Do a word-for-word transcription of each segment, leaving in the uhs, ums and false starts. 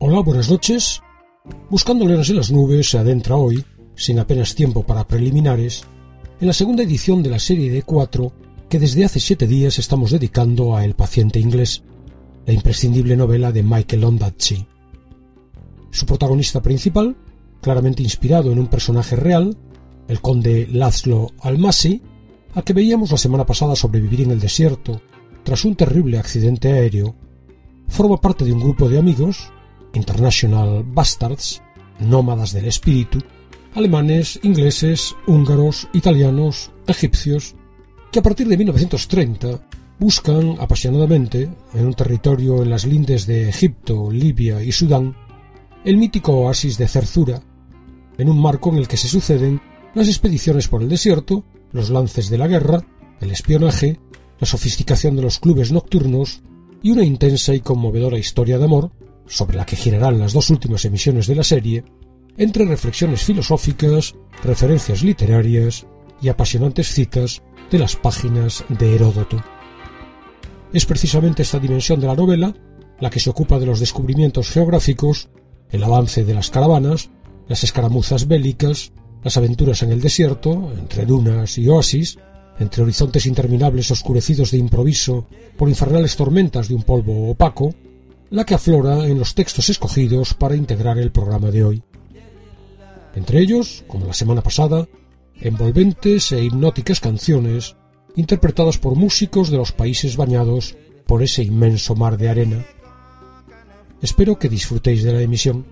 Hola, buenas noches. Buscando leones en las nubes se adentra hoy, sin apenas tiempo para preliminares, en la segunda edición de la serie de cuatro que desde hace siete días estamos dedicando a El paciente inglés, la imprescindible novela de Michael Ondaatje. Su protagonista principal, claramente inspirado en un personaje real, el conde László Almásy, al que veíamos la semana pasada sobrevivir en el desierto tras un terrible accidente aéreo, forma parte de un grupo de amigos, International Bastards, nómadas del espíritu, alemanes, ingleses, húngaros, italianos, egipcios, que a partir de mil novecientos treinta buscan apasionadamente, en un territorio en las lindes de Egipto, Libia y Sudán, el mítico oasis de Zerzura, en un marco en el que se suceden las expediciones por el desierto, los lances de la guerra, el espionaje, la sofisticación de los clubes nocturnos y una intensa y conmovedora historia de amor, sobre la que girarán las dos últimas emisiones de la serie, entre reflexiones filosóficas, referencias literarias y apasionantes citas de las páginas de Heródoto. Es precisamente esta dimensión de la novela la que se ocupa de los descubrimientos geográficos, el avance de las caravanas, las escaramuzas bélicas, las aventuras en el desierto, entre dunas y oasis, entre horizontes interminables oscurecidos de improviso por infernales tormentas de un polvo opaco, la que aflora en los textos escogidos para integrar el programa de hoy. Entre ellos, como la semana pasada, envolventes e hipnóticas canciones interpretadas por músicos de los países bañados por ese inmenso mar de arena. Espero que disfrutéis de la emisión.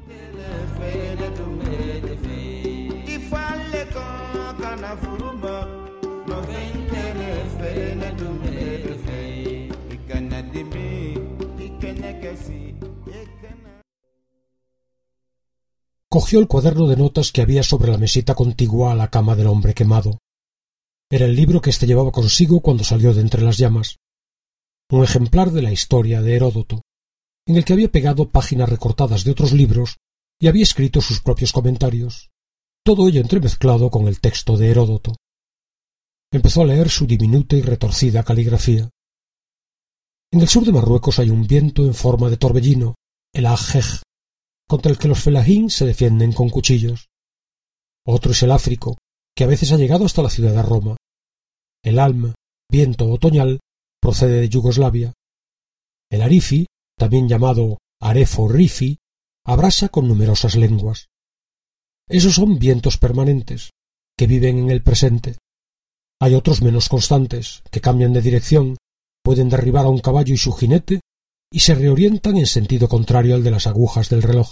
Cogió el cuaderno de notas que había sobre la mesita contigua a la cama del hombre quemado. Era el libro que éste llevaba consigo cuando salió de entre las llamas. Un ejemplar de la historia de Heródoto, en el que había pegado páginas recortadas de otros libros y había escrito sus propios comentarios, todo ello entremezclado con el texto de Heródoto. Empezó a leer su diminuta y retorcida caligrafía. En el sur de Marruecos hay un viento en forma de torbellino, el ajej, contra el que los felahín se defienden con cuchillos. Otro es el áfrico, que a veces ha llegado hasta la ciudad de Roma. El alm, viento otoñal, procede de Yugoslavia. El arifi, también llamado arefo rifi, abrasa con numerosas lenguas. Esos son vientos permanentes, que viven en el presente. Hay otros menos constantes, que cambian de dirección, pueden derribar a un caballo y su jinete, y se reorientan en sentido contrario al de las agujas del reloj.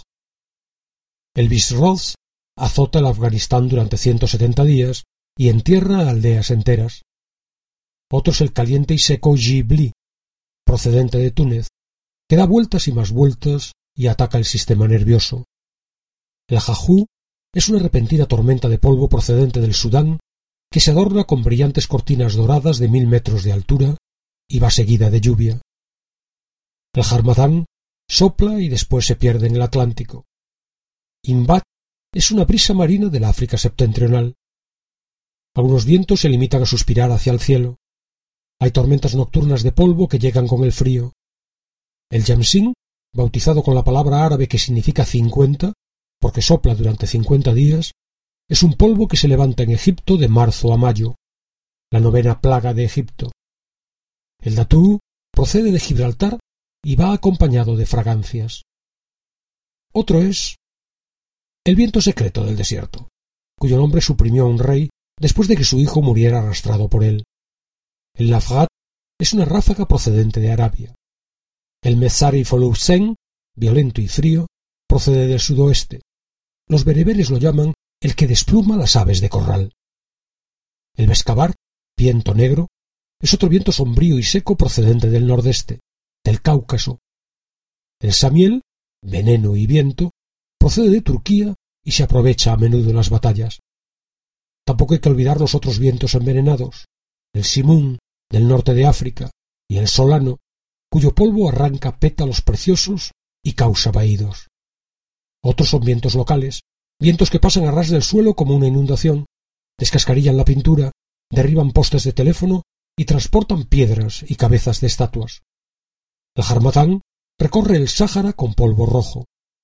El Bisroz azota el Afganistán durante ciento setenta días y entierra a aldeas enteras. Otro es el caliente y seco Ghibli, procedente de Túnez, que da vueltas y más vueltas y ataca el sistema nervioso. El Jajú es una repentina tormenta de polvo procedente del Sudán que se adorna con brillantes cortinas doradas de mil metros de altura y va seguida de lluvia. El Harmatán sopla y después se pierde en el Atlántico. Imbat es una brisa marina del África septentrional. Algunos vientos se limitan a suspirar hacia el cielo. Hay tormentas nocturnas de polvo que llegan con el frío. El Yamsin, bautizado con la palabra árabe que significa cincuenta, porque sopla durante cincuenta días, es un polvo que se levanta en Egipto de marzo a mayo, la novena plaga de Egipto. El Datú procede de Gibraltar y va acompañado de fragancias. Otro es el viento secreto del desierto, cuyo nombre suprimió a un rey después de que su hijo muriera arrastrado por él. El Nafgat es una ráfaga procedente de Arabia. El Mezari Folousen, violento y frío, procede del sudoeste. Los bereberes lo llaman el que despluma las aves de corral. El Bescabar, viento negro, es otro viento sombrío y seco procedente del nordeste, del Cáucaso. El Samiel, veneno y viento, procede de Turquía y se aprovecha a menudo en las batallas. Tampoco hay que olvidar los otros vientos envenenados, el Simún, del norte de África, y el Solano, cuyo polvo arranca pétalos preciosos y causa vaídos. Otros son vientos locales, vientos que pasan a ras del suelo como una inundación, descascarillan la pintura, derriban postes de teléfono y transportan piedras y cabezas de estatuas. El Harmatán recorre el Sáhara con polvo rojo,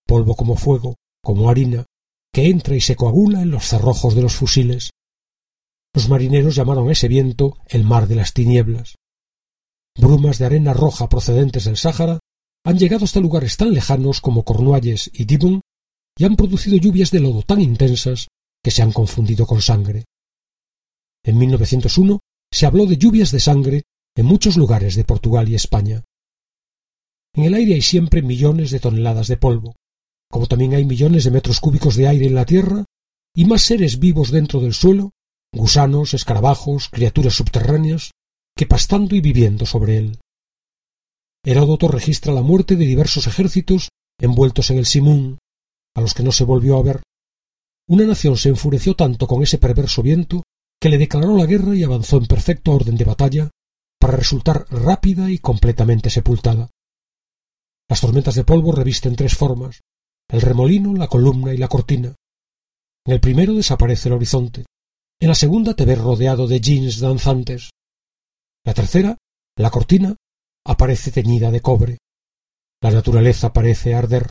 polvo como fuego, como harina, que entra y se coagula en los cerrojos de los fusiles. Los marineros llamaron a ese viento el mar de las tinieblas. Brumas de arena roja procedentes del Sáhara han llegado hasta lugares tan lejanos como Cornualles y Dibon y han producido lluvias de lodo tan intensas que se han confundido con sangre. En mil novecientos uno se habló de lluvias de sangre en muchos lugares de Portugal y España. En el aire hay siempre millones de toneladas de polvo, como también hay millones de metros cúbicos de aire en la tierra y más seres vivos dentro del suelo, gusanos, escarabajos, criaturas subterráneas, que pastando y viviendo sobre él. Heródoto registra la muerte de diversos ejércitos envueltos en el Simún, a los que no se volvió a ver. Una nación se enfureció tanto con ese perverso viento que le declaró la guerra y avanzó en perfecto orden de batalla para resultar rápida y completamente sepultada. Las tormentas de polvo revisten tres formas: el remolino, la columna y la cortina. En el primero desaparece el horizonte. En la segunda te ves rodeado de jeans danzantes. La tercera, la cortina, aparece teñida de cobre. La naturaleza parece arder.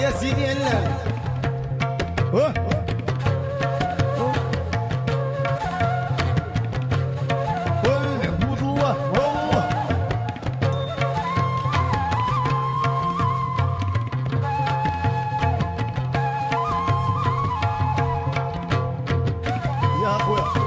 يا سيدي يلا. أوه. أوه. أوه، عبود الله. أوه. يا أخويا.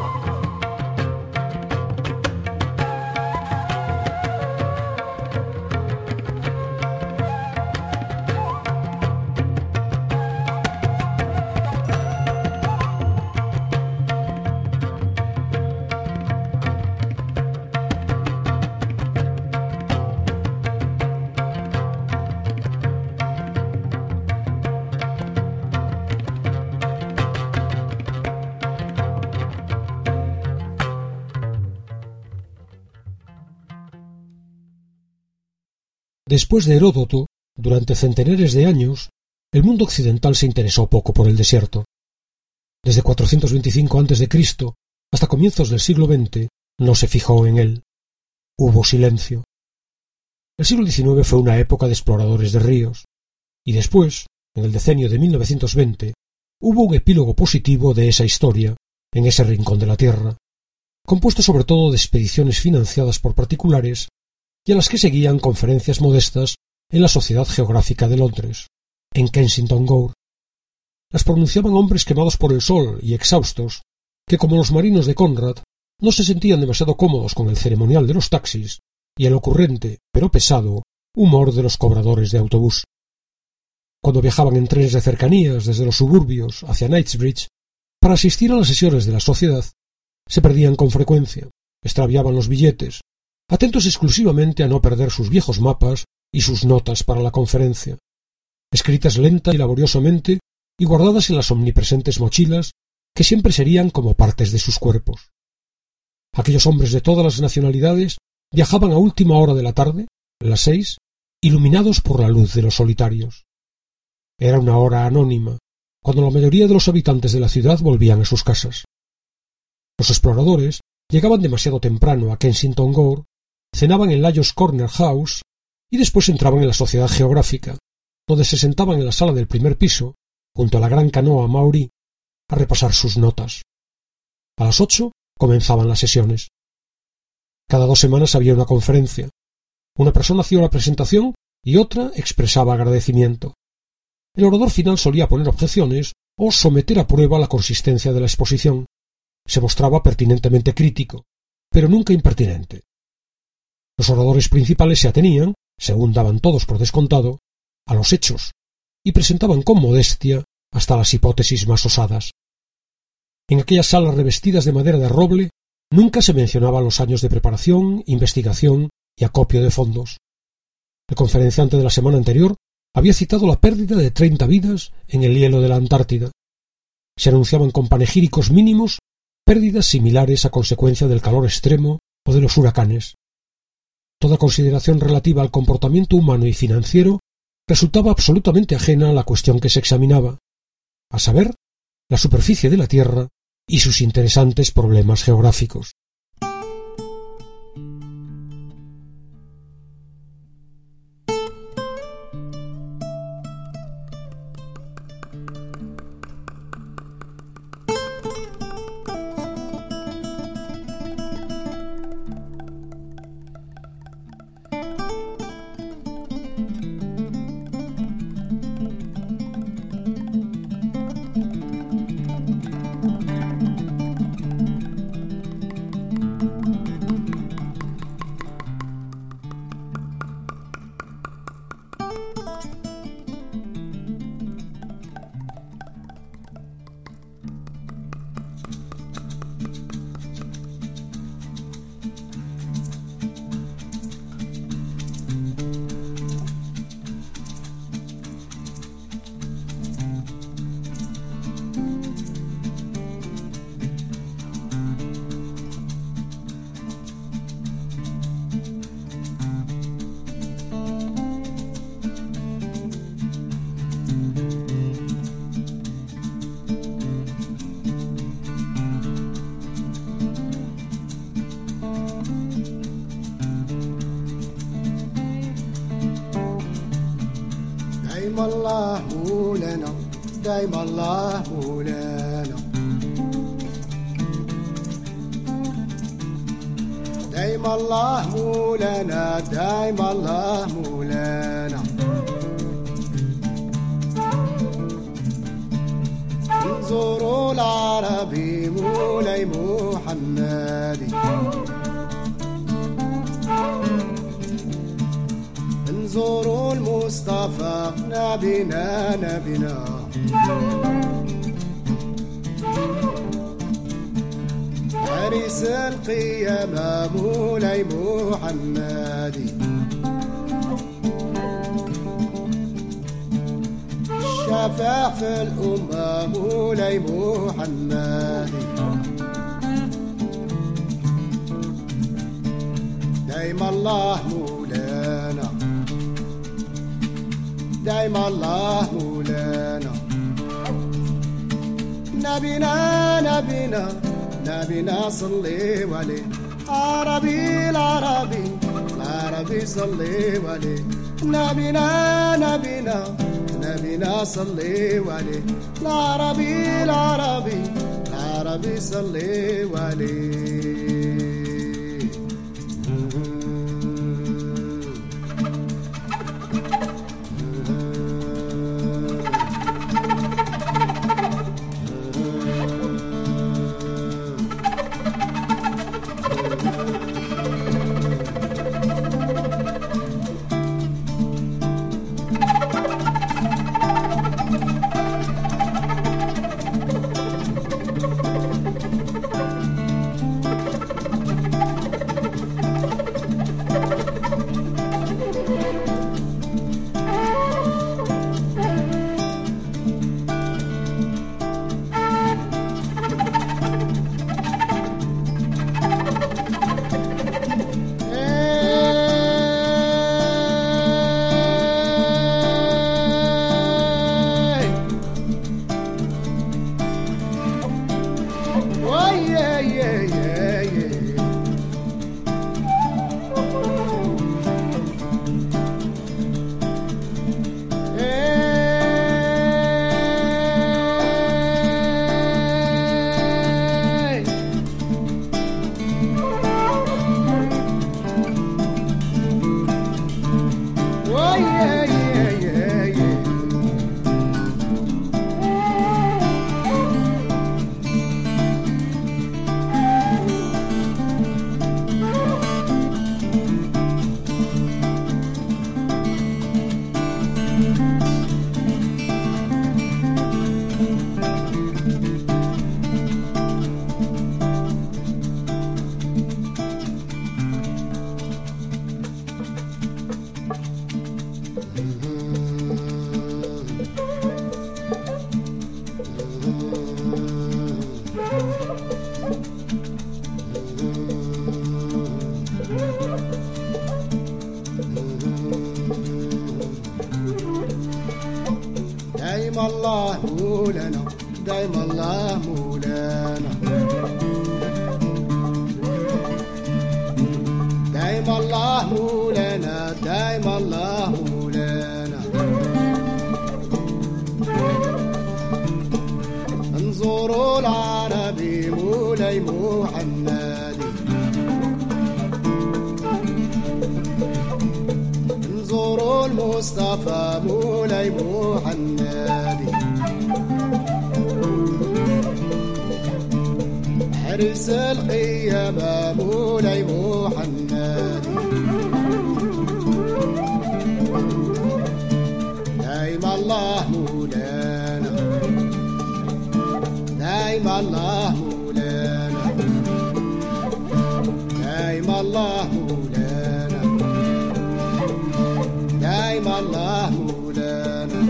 Después de Heródoto, durante centenares de años, el mundo occidental se interesó poco por el desierto. Desde cuatrocientos veinticinco antes de Cristo hasta comienzos del siglo veinte no se fijó en él. Hubo silencio. El siglo diecinueve fue una época de exploradores de ríos, y después, en el decenio de mil novecientos veinte, hubo un epílogo positivo de esa historia en ese rincón de la Tierra, compuesto sobre todo de expediciones financiadas por particulares y a las que seguían conferencias modestas en la Sociedad Geográfica de Londres, en Kensington Gore. Las pronunciaban hombres quemados por el sol y exhaustos, que como los marinos de Conrad, no se sentían demasiado cómodos con el ceremonial de los taxis y el ocurrente, pero pesado, humor de los cobradores de autobús. Cuando viajaban en trenes de cercanías desde los suburbios hacia Knightsbridge para asistir a las sesiones de la sociedad, se perdían con frecuencia, extraviaban los billetes, atentos exclusivamente a no perder sus viejos mapas y sus notas para la conferencia, escritas lenta y laboriosamente y guardadas en las omnipresentes mochilas que siempre serían como partes de sus cuerpos. Aquellos hombres de todas las nacionalidades viajaban a última hora de la tarde, las seis, iluminados por la luz de los solitarios. Era una hora anónima, cuando la mayoría de los habitantes de la ciudad volvían a sus casas. Los exploradores llegaban demasiado temprano a Kensington Gore, cenaban en Lyons Corner House y después entraban en la Sociedad Geográfica, donde se sentaban en la sala del primer piso, junto a la gran canoa maorí, a repasar sus notas. A las ocho comenzaban las sesiones. Cada dos semanas había una conferencia. Una persona hacía una presentación y otra expresaba agradecimiento. El orador final solía poner objeciones o someter a prueba la consistencia de la exposición. Se mostraba pertinentemente crítico, pero nunca impertinente. Los oradores principales se atenían, según daban todos por descontado, a los hechos, y presentaban con modestia hasta las hipótesis más osadas. En aquellas salas revestidas de madera de roble nunca se mencionaban los años de preparación, investigación y acopio de fondos. El conferenciante de la semana anterior había citado la pérdida de treinta vidas en el hielo de la Antártida. Se anunciaban con panegíricos mínimos pérdidas similares a consecuencia del calor extremo o de los huracanes. Toda consideración relativa al comportamiento humano y financiero resultaba absolutamente ajena a la cuestión que se examinaba, a saber, la superficie de la Tierra y sus interesantes problemas geográficos. دايما الله مولانا دايما الله مولانا دايما الله مولانا دايما الله مولانا انظروا العربي مولاي محمدي انظروا المصطفى نبينا نبينا حارس القيامة مولاي محمدي الشفاع في الأمة مولاي محمدي دايما الله مولانا دايما الله مولانا نبينا نبينا نبينا صلي عليه عربي العربي العربي صلي عليه نبينا نبينا نبينا صلي عليه العربي العربي العربي صلي عليه دايما الله مولانا دايما الله مولانا دايما الله مولانا دايما الله مولانا انظروا العربي مولاي محمدي انظروا المصطفى مولاي محمدي حارس القيامة مولاي محمدي دايما الله مولانا دايما الله مولانا دايما الله مولانا دايما الله مولانا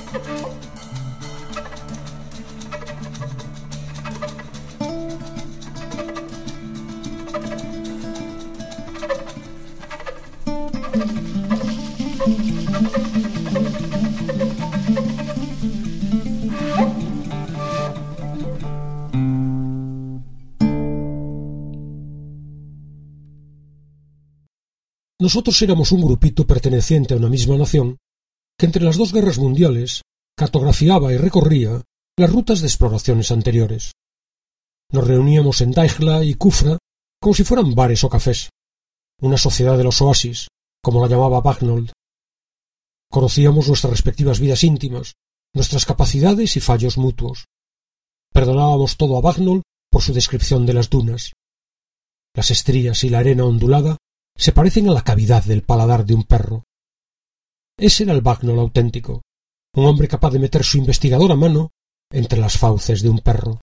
Nosotros éramos un grupito perteneciente a una misma nación que entre las dos guerras mundiales cartografiaba y recorría las rutas de exploraciones anteriores. Nos reuníamos en Daigla y Kufra como si fueran bares o cafés, una sociedad de los oasis, como la llamaba Bagnold. Conocíamos nuestras respectivas vidas íntimas, nuestras capacidades y fallos mutuos. Perdonábamos todo a Bagnold por su descripción de las dunas. Las estrías y la arena ondulada se parecen a la cavidad del paladar de un perro. Ese era el Bagnold auténtico, un hombre capaz de meter su investigador a mano entre las fauces de un perro.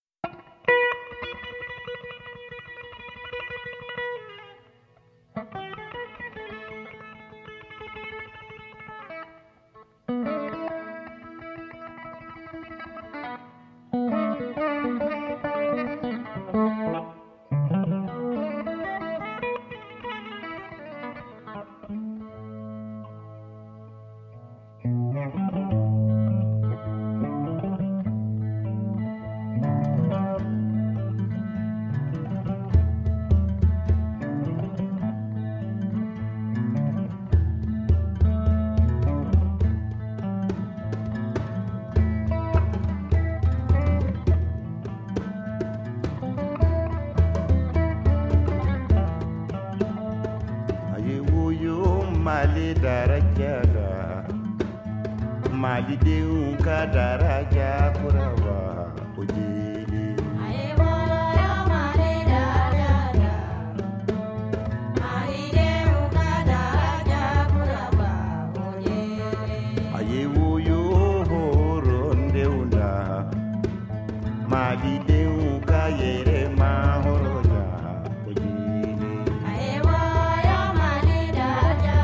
Mali daraja Mali deun ka daraja kuraba ojili Aye wala ya Mali daraja Mali deun ka daraja kuraba ojili Aye wuyo horon deunda Mali deun ka yere ma horoja ojili Aye wala ya Mali daraja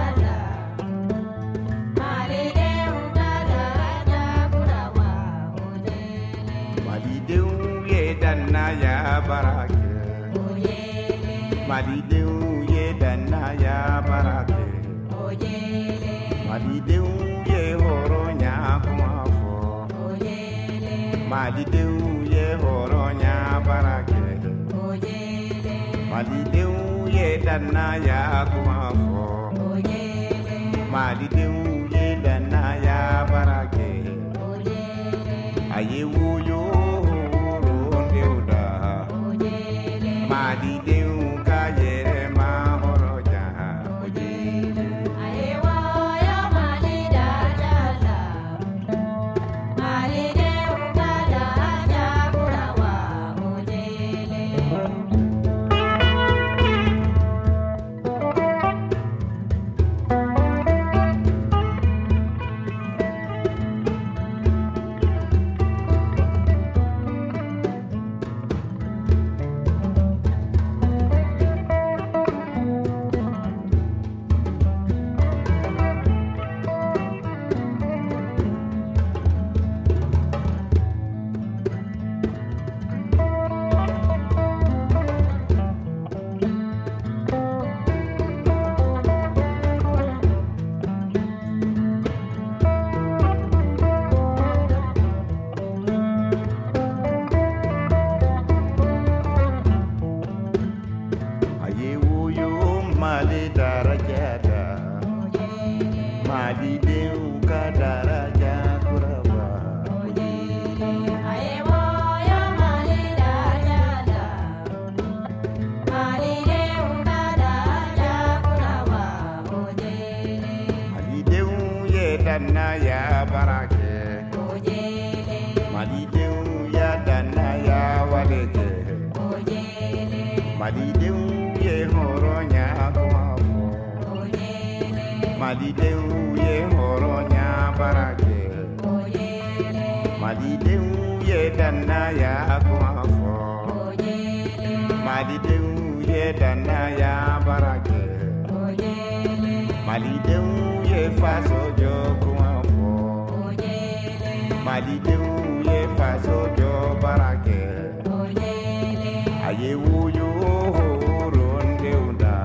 Mali deun ka daraja kuraba ojili Mali deun ye danna ya barake ojili Mali deun ye danna ya barake ojili Mali deun ye horonya kumafo ojili Mali deun ye horonya barake ojili Mali deun ye danna ya kumafo ojili Mali deun ye danna ya barake ojili Aye wuyo rondeuda ojili Mali deun ka yere ma horoja ojili Aye wala Mali daraja Mali deun ka daraja kuraba ojili Aye wuyo Mali darajada Mali deun ka daraja kuraba Aye wala Mali daraja Mali deun ka daraja kuraba ojili Mali deun ye danna ya barake ojili Mali deun ya danna ya waleke ojili Mali deun ye horonya kumafo ojili Mali deun ye horonya barake ojili Mali deun ye danna ya kumafo ojili Mali deun ye danna ya barake ojili Mali deun ye faso jo kumafo ojili malidenw ye faso jɔ baara kɛ a ye wuyu horondenw da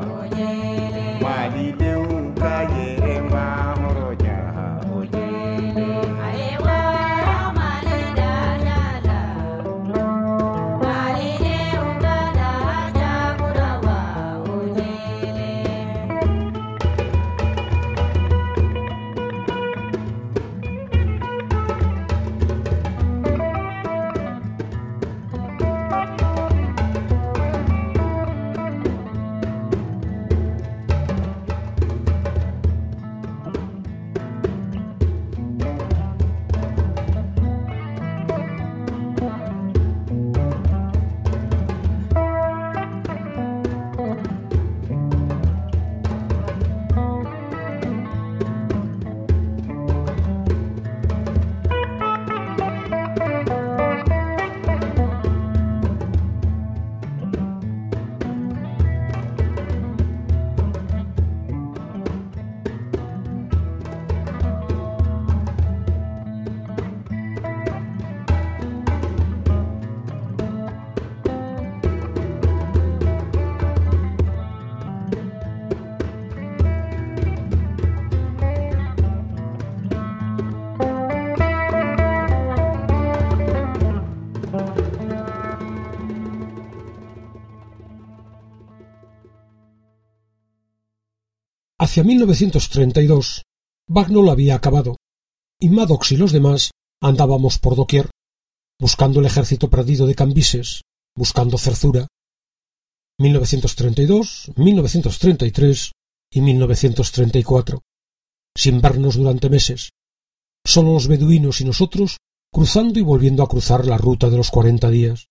malidenw ka yɛrɛma hɔrɔnya o jɛlen Hacia mil novecientos treinta y dos, Bagnall había acabado, y Maddox y los demás andábamos por doquier, buscando el ejército perdido de Cambises, buscando Zerzura. mil novecientos treinta y dos, mil novecientos treinta y tres y mil novecientos treinta y cuatro, sin vernos durante meses, solo los beduinos y nosotros cruzando y volviendo a cruzar la ruta de los cuarenta días.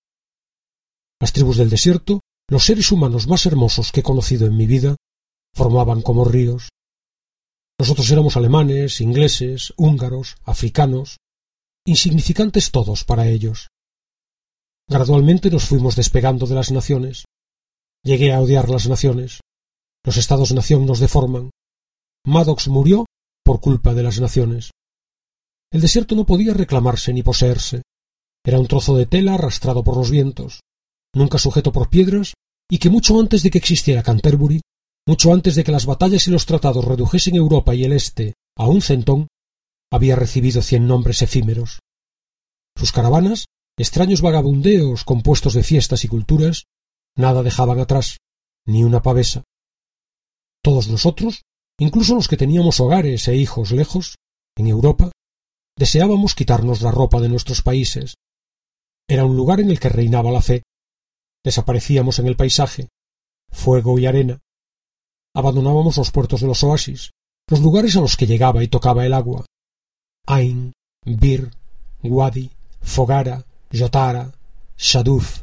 Las tribus del desierto, los seres humanos más hermosos que he conocido en mi vida, formaban como ríos. Nosotros éramos alemanes, ingleses, húngaros, africanos, insignificantes todos para ellos. Gradualmente nos fuimos despegando de las naciones. Llegué a odiar las naciones. Los estados-nación nos deforman. Maddox murió por culpa de las naciones. El desierto no podía reclamarse ni poseerse. Era un trozo de tela arrastrado por los vientos, nunca sujeto por piedras, y que mucho antes de que existiera Canterbury, mucho antes de que las batallas y los tratados redujesen Europa y el Este a un centón, había recibido cien nombres efímeros. Sus caravanas, extraños vagabundeos compuestos de fiestas y culturas, nada dejaban atrás, ni una pavesa. Todos nosotros, incluso los que teníamos hogares e hijos lejos, en Europa, deseábamos quitarnos la ropa de nuestros países. Era un lugar en el que reinaba la fe. Desaparecíamos en el paisaje, fuego y arena. Abandonábamos los puertos de los oasis, los lugares a los que llegaba y tocaba el agua. Ain, Bir, Wadi, Fogara, Jotara, Shaduf.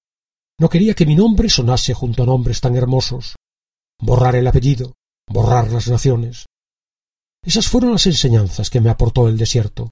No quería que mi nombre sonase junto a nombres tan hermosos. Borrar el apellido, borrar las naciones. Esas fueron las enseñanzas que me aportó el desierto.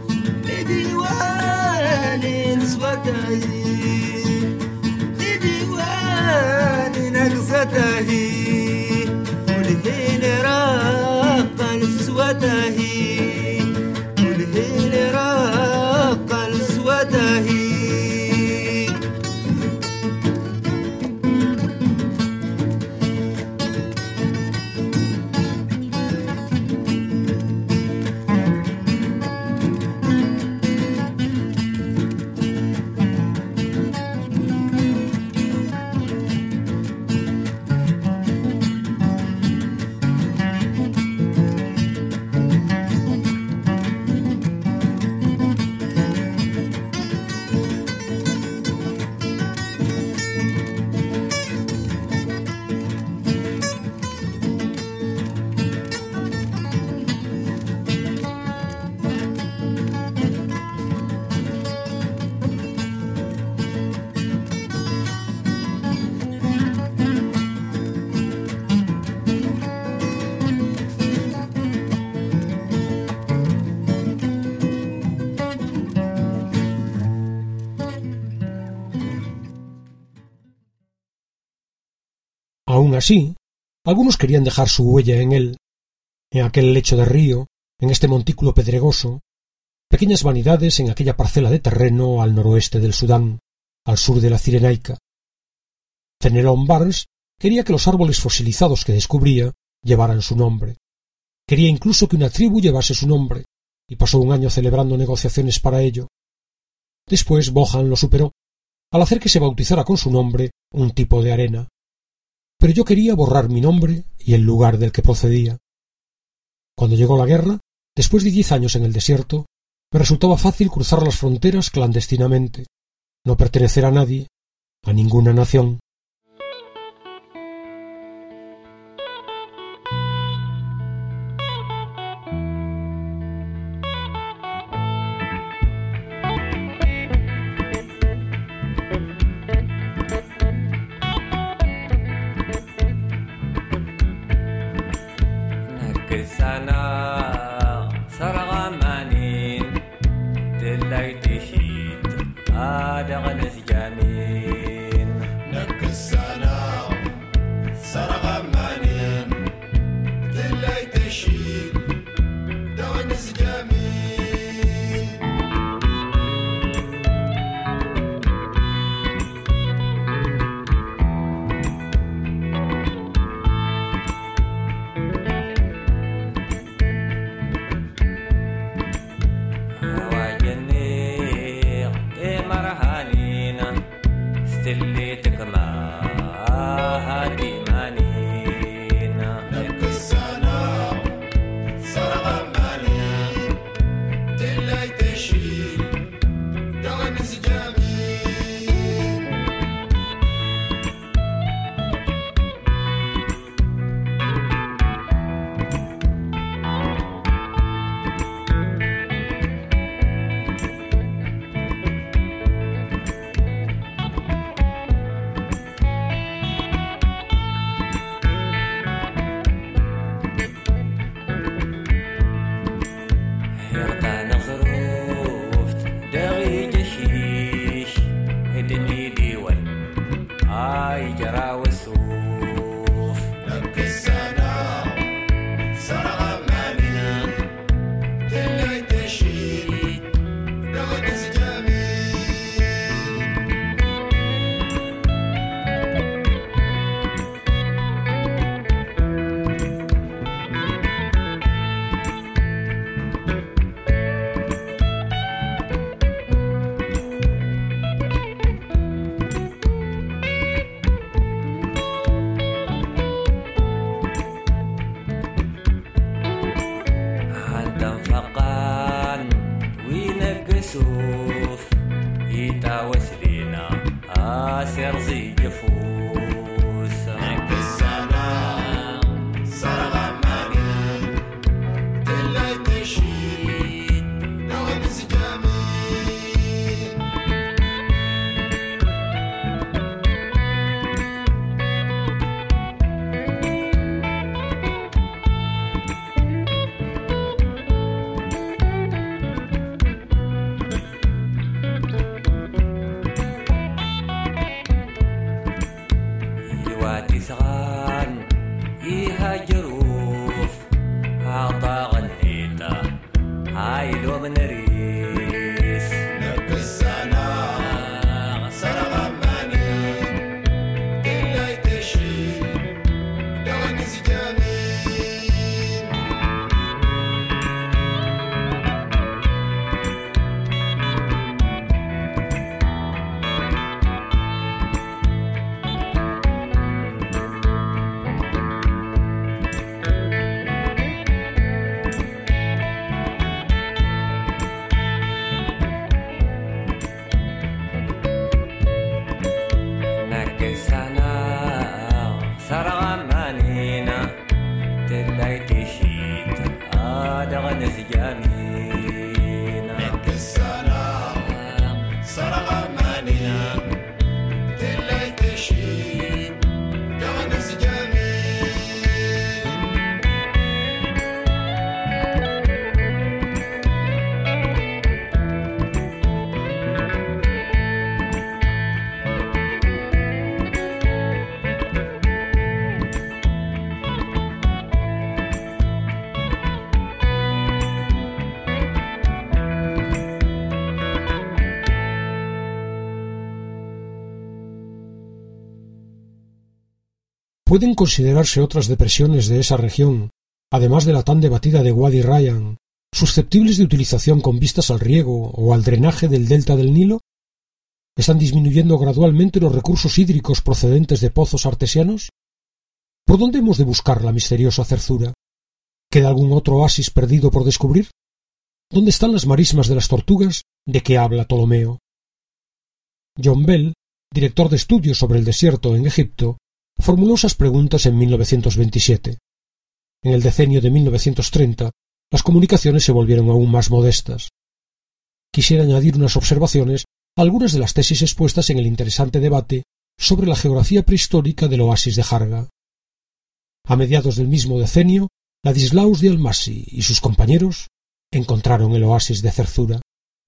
Did you Aun así, algunos querían dejar su huella en él, en aquel lecho de río, en este montículo pedregoso, pequeñas vanidades en aquella parcela de terreno al noroeste del Sudán, al sur de la Cirenaica. Fenelon Barnes quería que los árboles fosilizados que descubría llevaran su nombre. Quería incluso que una tribu llevase su nombre, y pasó un año celebrando negociaciones para ello. Después Bohan lo superó, al hacer que se bautizara con su nombre un tipo de arena. Pero yo quería borrar mi nombre y el lugar del que procedía. Cuando llegó la guerra, después de diez años en el desierto, me resultaba fácil cruzar las fronteras clandestinamente, no pertenecer a nadie, a ninguna nación. Pueden considerarse otras depresiones de esa región, además de la tan debatida de Wadi Ryan, susceptibles de utilización con vistas al riego o al drenaje del delta del Nilo. ¿Están disminuyendo gradualmente los recursos hídricos procedentes de pozos artesianos? ¿Por dónde hemos de buscar la misteriosa Zerzura? ¿Queda algún otro oasis perdido por descubrir? ¿Dónde están las marismas de las tortugas de que habla Ptolomeo? John Bell, director de estudios sobre el desierto en Egipto, formuló esas preguntas en mil novecientos veintisiete. En el decenio de mil novecientos treinta, las comunicaciones se volvieron aún más modestas. Quisiera añadir unas observaciones a algunas de las tesis expuestas en el interesante debate sobre la geografía prehistórica del oasis de Jarga. A mediados del mismo decenio, Ladislaus de Almasi y sus compañeros encontraron el oasis de Zerzura.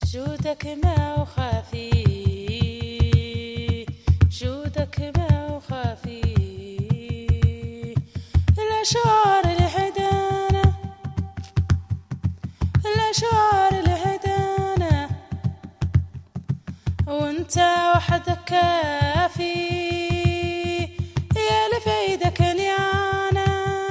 وانت وحدك كافي يا لفيدك اليانا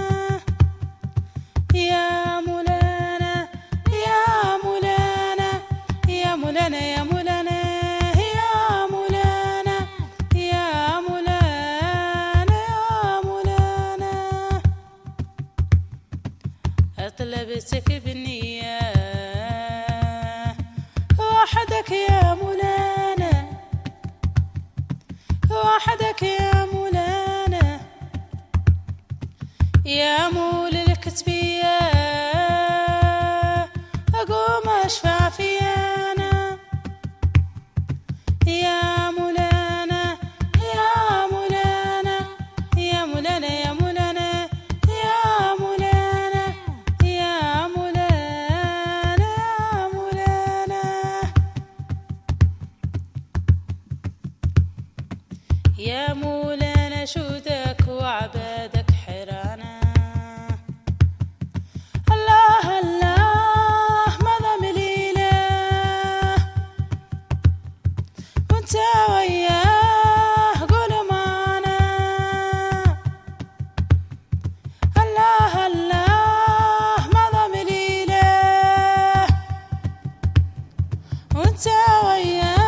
يا مولانا يا مولانا يا مولانا يا مولانا يا مولانا يا مولانا يا مولانا اطلبتك بالنية وحدك يا مولانا وحدك يا مولانا يا مول الكتبية أقوم أشفع فيانا يا مولانا يا مولانا يا مولانا يا مولانا يا مولانا يا مولانا يا مولانا يا مولانا شودك وعبادك حرانا الله الله ماذا مليله وانت وياه قول معنا الله الله ماذا مليله وانت وياه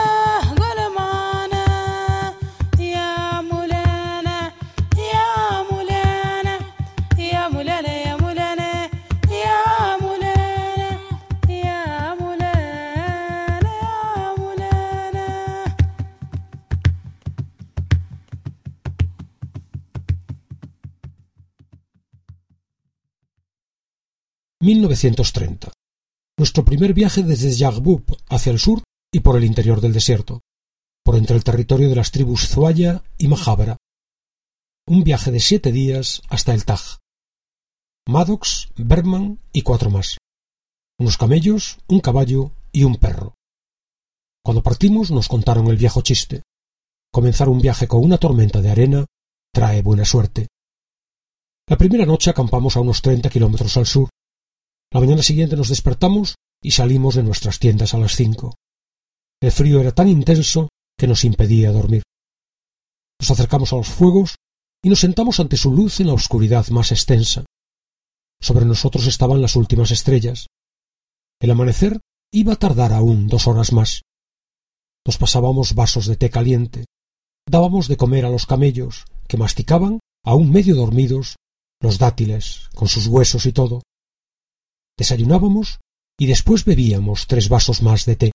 mil novecientos treinta. Nuestro primer viaje desde Yagbub hacia el sur y por el interior del desierto, por entre el territorio de las tribus Zuaya y Mahabra. Un viaje de siete días hasta el Taj. Maddox, Bergman y cuatro más. Unos camellos, un caballo y un perro. Cuando partimos nos contaron el viejo chiste. Comenzar un viaje con una tormenta de arena trae buena suerte. La primera noche acampamos a unos treinta kilómetros al sur. La mañana siguiente nos despertamos y salimos de nuestras tiendas a las cinco. El frío era tan intenso que nos impedía dormir. Nos acercamos a los fuegos y nos sentamos ante su luz en la oscuridad más extensa. Sobre nosotros estaban las últimas estrellas. El amanecer iba a tardar aún dos horas más. Nos pasábamos vasos de té caliente. Dábamos de comer a los camellos, que masticaban, aún medio dormidos, los dátiles, con sus huesos y todo. Desayunábamos y después bebíamos tres vasos más de té.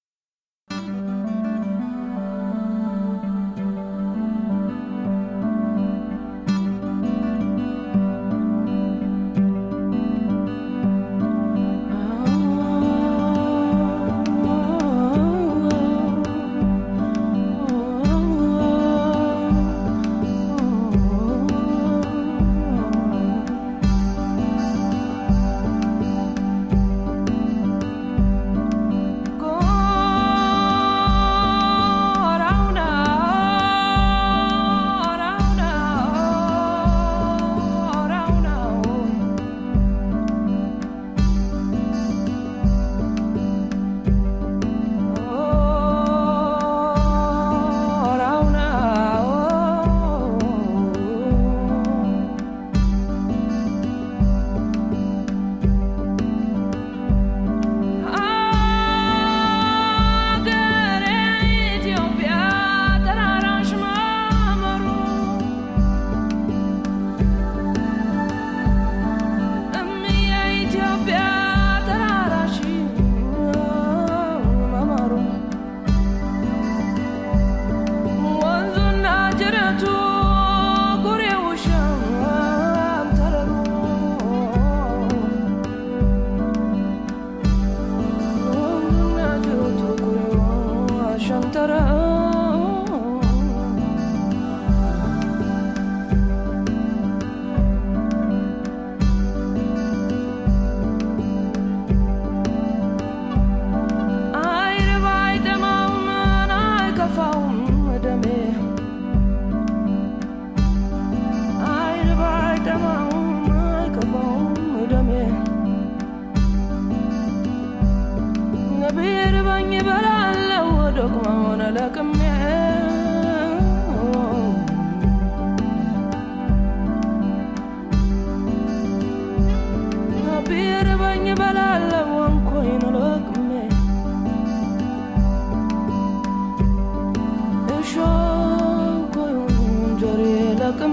Go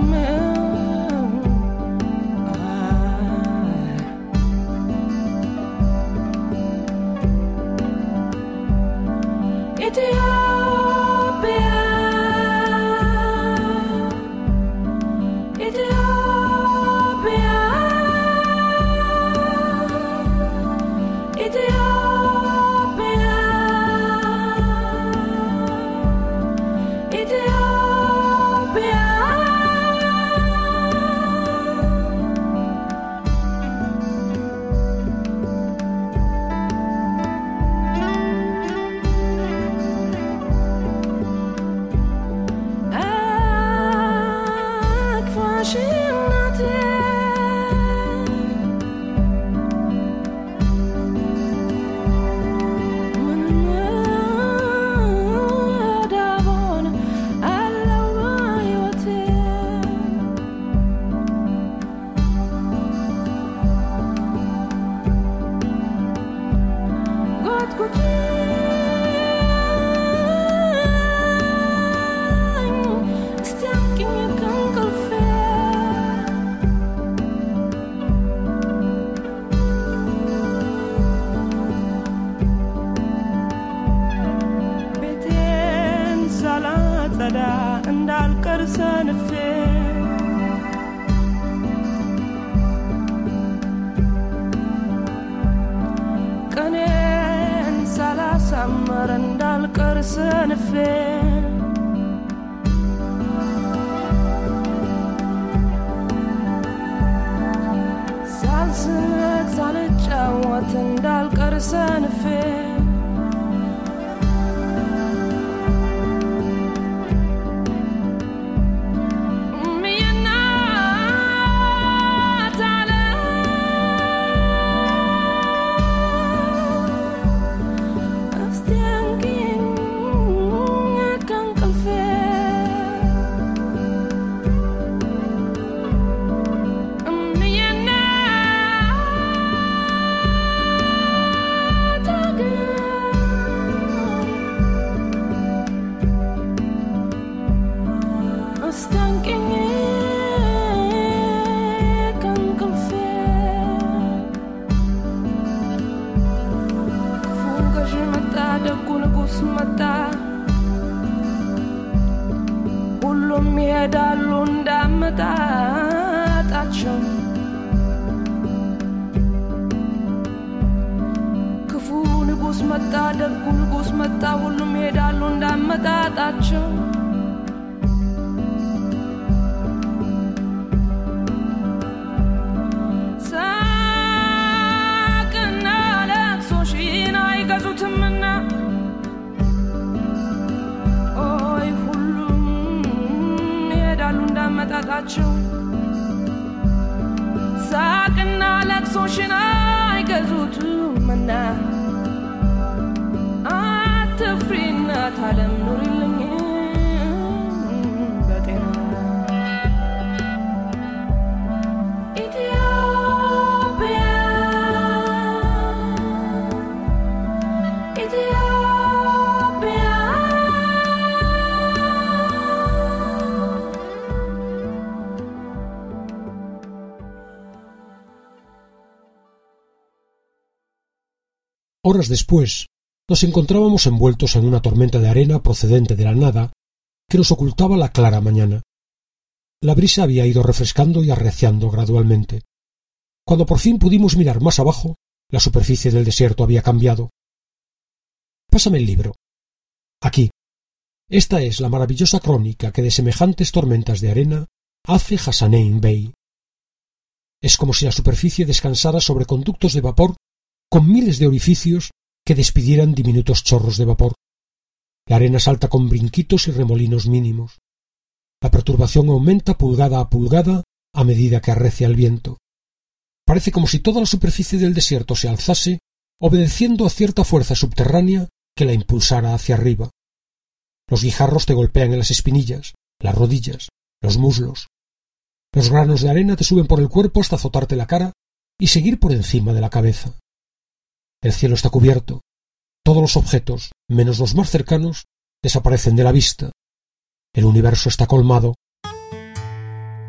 Horas después, nos encontrábamos envueltos en una tormenta de arena procedente de la nada que nos ocultaba la clara mañana. La brisa había ido refrescando y arreciando gradualmente. Cuando por fin pudimos mirar más abajo, la superficie del desierto había cambiado. Pásame el libro. Aquí. Esta es la maravillosa crónica que de semejantes tormentas de arena hace Hassanein Bey. Es como si la superficie descansara sobre conductos de vapor con miles de orificios que despidieran diminutos chorros de vapor. La arena salta con brinquitos y remolinos mínimos. La perturbación aumenta pulgada a pulgada a medida que arrecia el viento. Parece como si toda la superficie del desierto se alzase, obedeciendo a cierta fuerza subterránea que la impulsara hacia arriba. Los guijarros te golpean en las espinillas, las rodillas, los muslos. Los granos de arena te suben por el cuerpo hasta azotarte la cara y seguir por encima de la cabeza. El cielo está cubierto. Todos los objetos, menos los más cercanos, desaparecen de la vista. El universo está colmado.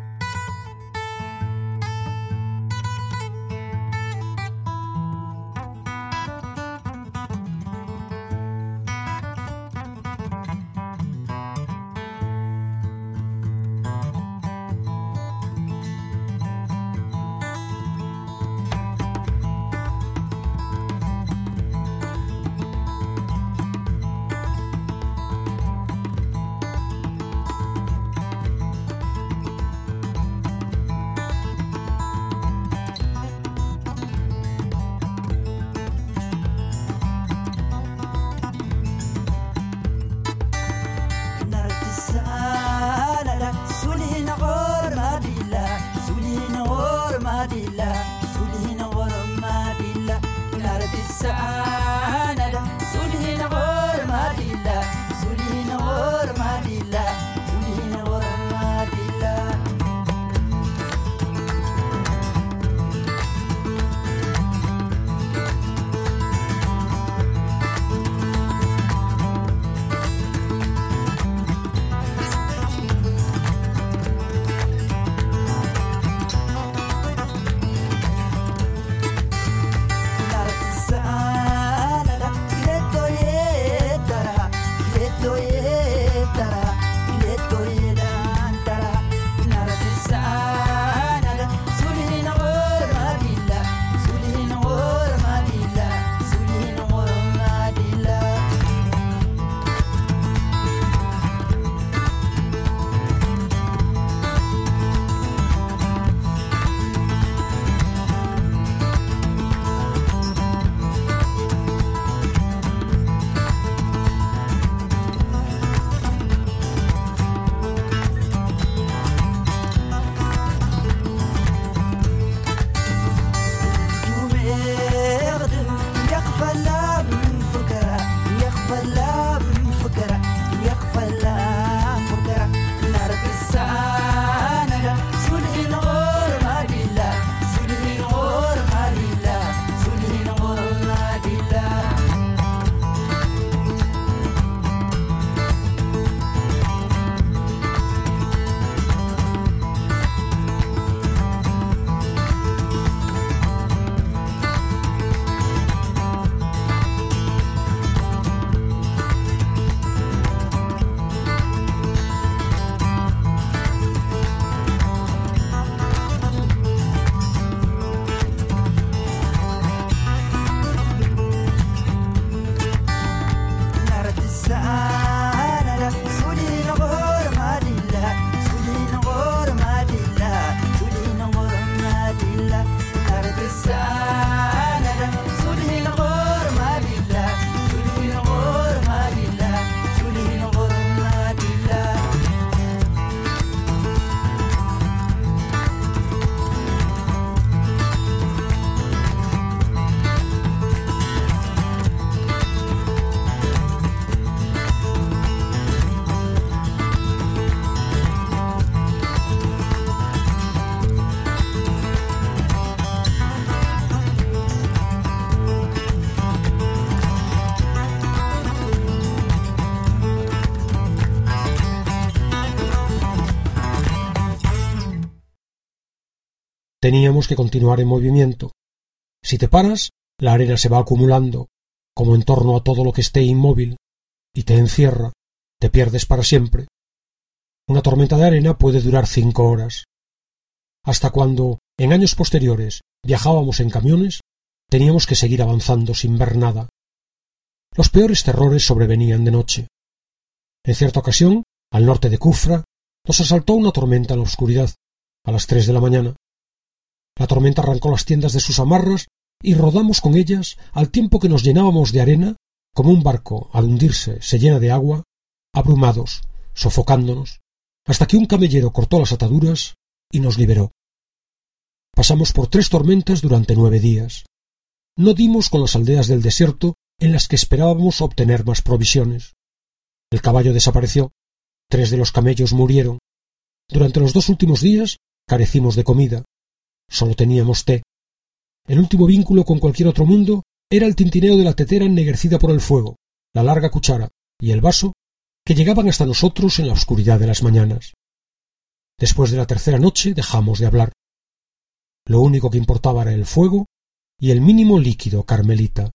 Teníamos que continuar en movimiento. Si te paras, la arena se va acumulando, como en torno a todo lo que esté inmóvil, y te encierra, te pierdes para siempre. Una tormenta de arena puede durar cinco horas. Hasta cuando, en años posteriores, viajábamos en camiones, teníamos que seguir avanzando sin ver nada. Los peores terrores sobrevenían de noche. En cierta ocasión, al norte de Kufra, nos asaltó una tormenta en la oscuridad, a las tres de la mañana. La tormenta arrancó las tiendas de sus amarras y rodamos con ellas al tiempo que nos llenábamos de arena, como un barco, al hundirse, se llena de agua, abrumados, sofocándonos, hasta que un camellero cortó las ataduras y nos liberó. Pasamos por tres tormentas durante nueve días. No dimos con las aldeas del desierto en las que esperábamos obtener más provisiones. El caballo desapareció, tres de los camellos murieron. Durante los dos últimos días carecimos de comida. Solo teníamos té. El último vínculo con cualquier otro mundo era el tintineo de la tetera ennegrecida por el fuego, la larga cuchara y el vaso que llegaban hasta nosotros en la oscuridad de las mañanas. Después de la tercera noche dejamos de hablar. Lo único que importaba era el fuego y el mínimo líquido carmelita.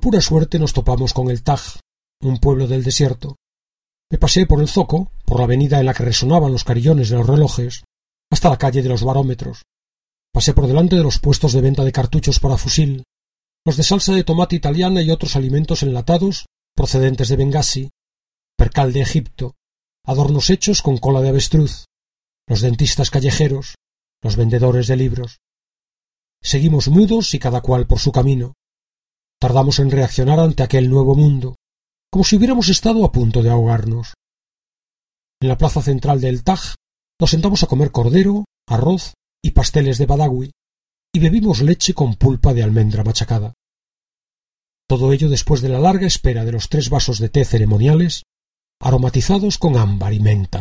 pura suerte nos topamos con el Taj, un pueblo del desierto. Me pasé por el zoco, por la avenida en la que resonaban los carillones de los relojes, hasta la calle de los barómetros. Pasé por delante de los puestos de venta de cartuchos para fusil, los de salsa de tomate italiana y otros alimentos enlatados procedentes de Bengasi, percal de Egipto, adornos hechos con cola de avestruz, los dentistas callejeros, los vendedores de libros. Seguimos mudos y cada cual por su camino. Tardamos en reaccionar ante aquel nuevo mundo, como si hubiéramos estado a punto de ahogarnos. En la plaza central del Taj nos sentamos a comer cordero, arroz y pasteles de Badawi, y bebimos leche con pulpa de almendra machacada. Todo ello después de la larga espera de los tres vasos de té ceremoniales, aromatizados con ámbar y menta.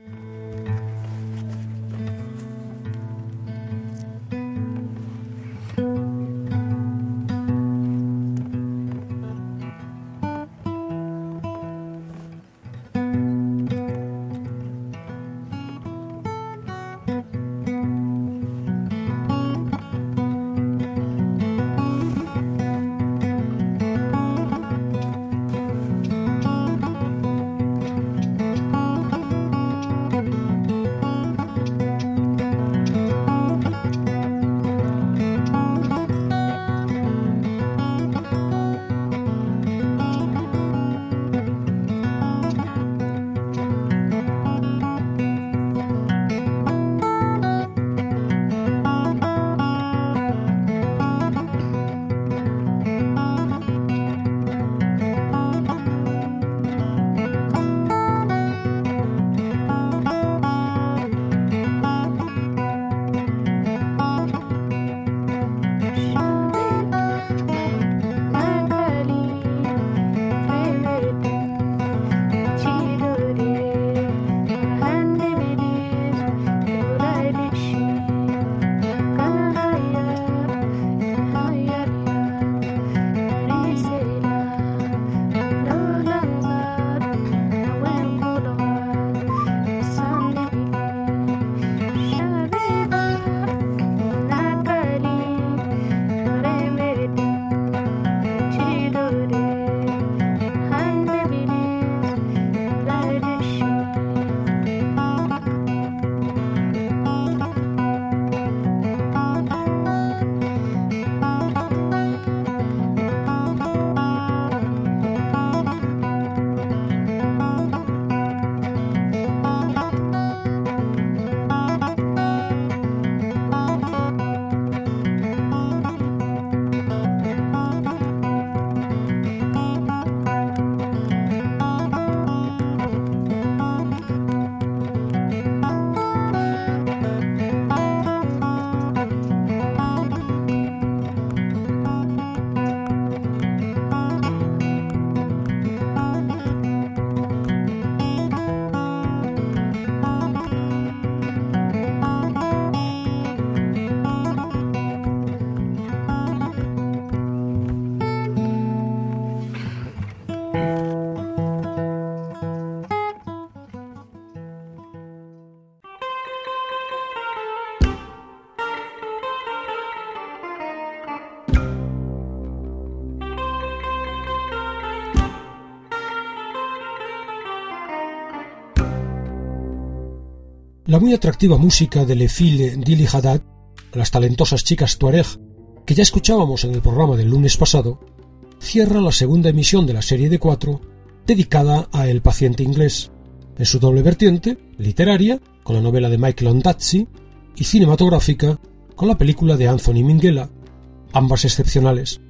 La muy atractiva música de Les Filles d'Ili Haddad, las talentosas chicas tuareg, que ya escuchábamos en el programa del lunes pasado, cierra la segunda emisión de la serie de cuatro dedicada a El paciente inglés, en su doble vertiente, literaria, con la novela de Michael Ondaatje, y cinematográfica, con la película de Anthony Minghella, ambas excepcionales.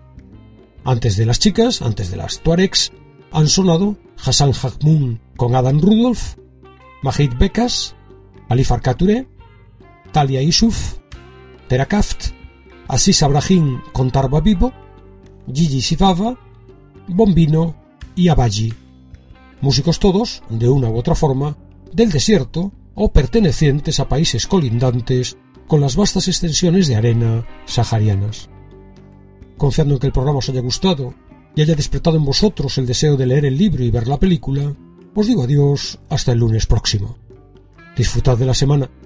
Antes de las chicas, antes de las tuaregs, han sonado Hassan Hajmoun con Adam Rudolph, Majid Bekas, Ali Farka Touré, Talia Yusuf, Terakaft, Aziz Abrahim con Tarba Bibo, Gigi Sivava, Bombino y Abaji. Músicos todos, de una u otra forma, del desierto o pertenecientes a países colindantes con las vastas extensiones de arena saharianas. Confiando en que el programa os haya gustado y haya despertado en vosotros el deseo de leer el libro y ver la película, os digo adiós hasta el lunes próximo. Disfrutad de la semana.